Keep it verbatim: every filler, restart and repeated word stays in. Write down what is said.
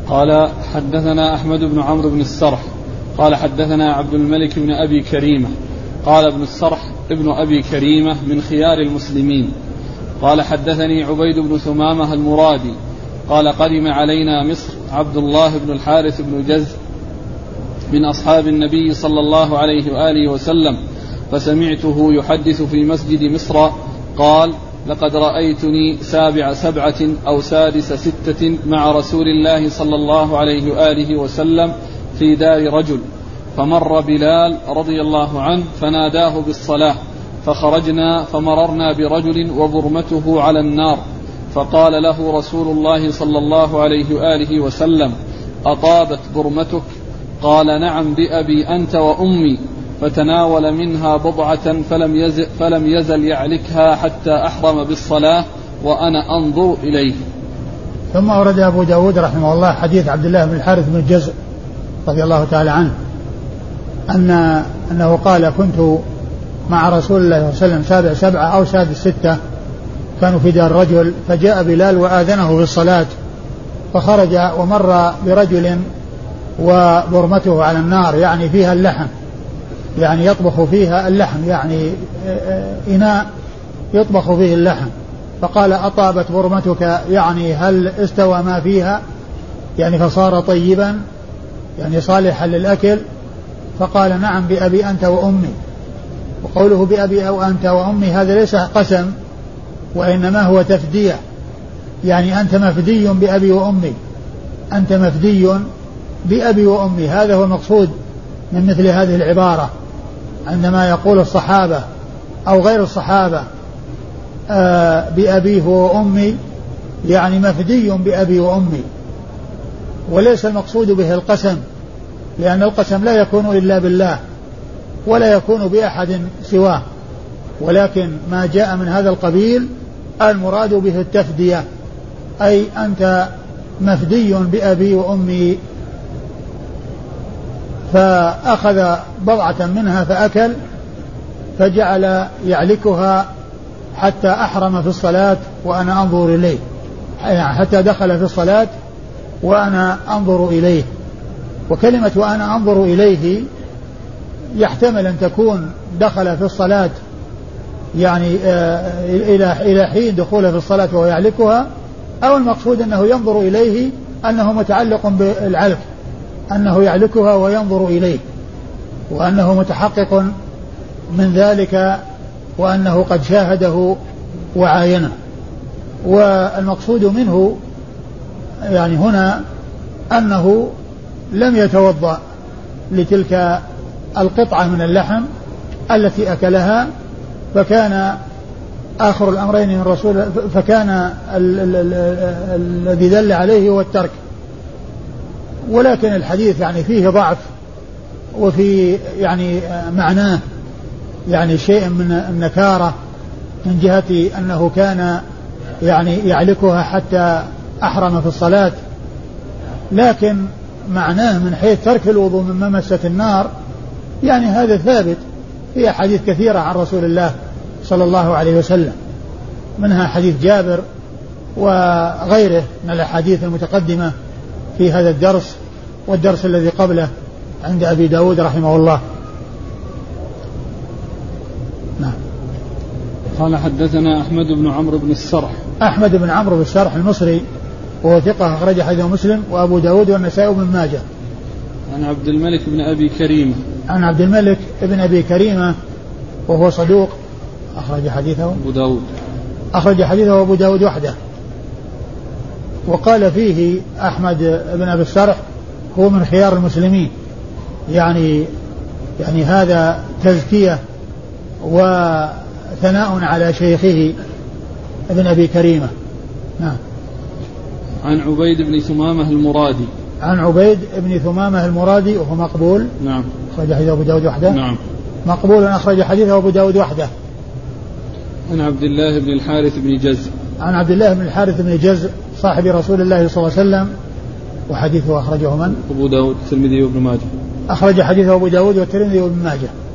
قال حدثنا أحمد بن عمرو بن السرح قال حدثنا عبد الملك بن أبي كريمة قال ابن السرح ابن أبي كريمة من خيار المسلمين قال حدثني عبيد بن ثمامة المرادي قال قدم علينا مصر عبد الله بن الحارث بن جز من أصحاب النبي صلى الله عليه وآله وسلم فسمعته يحدث في مسجد مصر قال لقد رأيتني سابع سبعة أو سادس ستة مع رسول الله صلى الله عليه وآله وسلم في دار رجل فمر بلال رضي الله عنه فناداه بالصلاة فخرجنا فمررنا برجل وبرمته على النار فقال له رسول الله صلى الله عليه وآله وسلم أطابت برمتك؟ قال نعم بأبي أنت وأمي. فتناول منها بضعة فلم يزل, فلم يزل يعلكها حتى أحرم بالصلاة وأنا أنظر إليه. ثم أورد أبو داود رحمه الله حديث عبد الله بن الحارث بن جزء رضي الله تعالى عنه أن أنه قال كنت مع رسول الله صلى الله عليه وسلم سابع سبعة أو سادس ستة كانوا في دار رجل فجاء بلال وآذنه بالصلاة فخرج ومر برجل وبرمته على النار يعني فيها اللحم يعني يطبخ فيها اللحم يعني إناء يطبخ فيه اللحم فقال أطابت برمتك يعني هل استوى ما فيها يعني فصار طيبا يعني صالحا للأكل فقال نعم بأبي أنت وأمي. وقوله بأبي أو أنت وأمي هذا ليس قسم وإنما هو تفدية يعني أنت مفدي بأبي وأمي أنت مفدي بأبي وأمي. هذا هو المقصود من مثل هذه العبارة عندما يقول الصحابة أو غير الصحابة آه بأبيه وأمي يعني مفدي بأبي وأمي وليس المقصود به القسم لأن القسم لا يكون إلا بالله ولا يكون بأحد سواه ولكن ما جاء من هذا القبيل المراد به التفدية أي أنت مفدي بأبي وأمي. فأخذ بضعة منها فأكل فجعل يعلكها حتى أحرم في الصلاة وأنا أنظر إليه يعني حتى دخل في الصلاة وأنا أنظر إليه. وكلمة وأنا أنظر إليه يحتمل أن تكون دخل في الصلاة يعني إلى إلى حين دخوله في الصلاة وهو يعلكها أو المقصود أنه ينظر إليه أنه متعلق بالعلك أنه يعلكها وينظر إليه وأنه متحقق من ذلك وأنه قد شاهده وعاينه. والمقصود منه يعني هنا أنه لم يتوضأ لتلك القطعة من اللحم التي أكلها فكان آخر الأمرين من رسول فكان الذي دل عليه هو الترك. ولكن الحديث يعني فيه ضعف وفي يعني معناه يعني شيء من النكارة من جهة أنه كان يعني يعلكها حتى أحرم في الصلاة لكن معناه من حيث ترك الوضوء من ممسة النار يعني هذا ثابت في أحاديث كثيرة عن رسول الله صلى الله عليه وسلم منها حديث جابر وغيره من الأحاديث المتقدمة في هذا الدرس والدرس الذي قبله عند أبي داود رحمه الله. نعم. قال حدثنا أحمد بن عمرو بن السرح أحمد بن عمرو بن السرح المصري وهو ثقة أخرج حديثه مسلم وأبو داود والنسائي وابن ماجه. عن عبد الملك بن أبي كريمة عن عبد الملك بن أبي كريمة وهو صدوق أخرج حديثه أبو داود أخرج حديثه أبو داود وحده. وقال فيه أحمد بن أبي السرح هو من خيار المسلمين يعني يعني هذا تزكية وثناء على شيخه ابن أبي كريمة. نعم. عن عبيد بن ثمامة المرادي عن عبيد بن ثمامة المرادي وهو مقبول. نعم. أخرج حديثه أبو داود وحده. نعم. مقبول أخرج حديثه أبو داود وحده. عن عبد الله بن الحارث بن جز عن عبد الله بن الحارث بن جز صاحب رسول الله صلى الله عليه وسلم وحديثه أخرجه من؟ أبو داود والترمذي وابن ماجه. أخرج حديثه أبو داود والترمذي وابن ماجه.